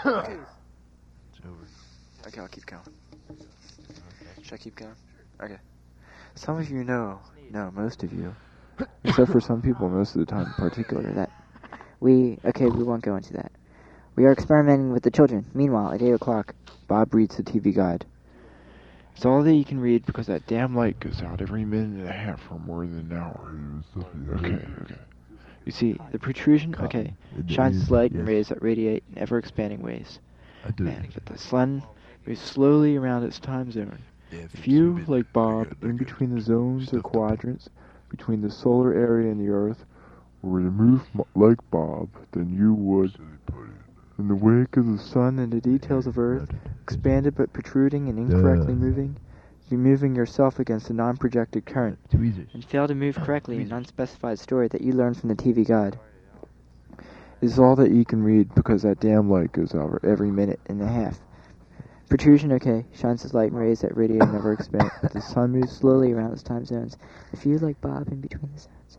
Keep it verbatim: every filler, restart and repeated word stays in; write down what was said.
It's over. Okay, I'll keep going. Okay. Should I keep going? Okay. Some of you know, no, most of you, except for some people most of the time in particular, that we, okay, we won't go into that. We are experimenting with the children. Meanwhile, at eight o'clock, Bob reads the T V guide. It's all that you can read because that damn light goes out every minute and a half for more than an hour. Okay, okay. You see, the protrusion, okay, shines its light and rays that radiate in ever-expanding ways. Man, but the sun moves slowly around its time zone. If you, like Bob, in between the zones or quadrants, between the solar area and the Earth, were to move like Bob, then you would, in the wake of the sun and the details of Earth, expanded but protruding and incorrectly moving, be moving yourself against a non-projected current, and fail to move correctly in an unspecified story that you learned from the T V guide. It is all that you can read because that damn light goes out every minute and a half. Protrusion, okay, shines its light and rays that radiate and never expand. The sun moves slowly around its time zones. If you, like Bob, in between the zones.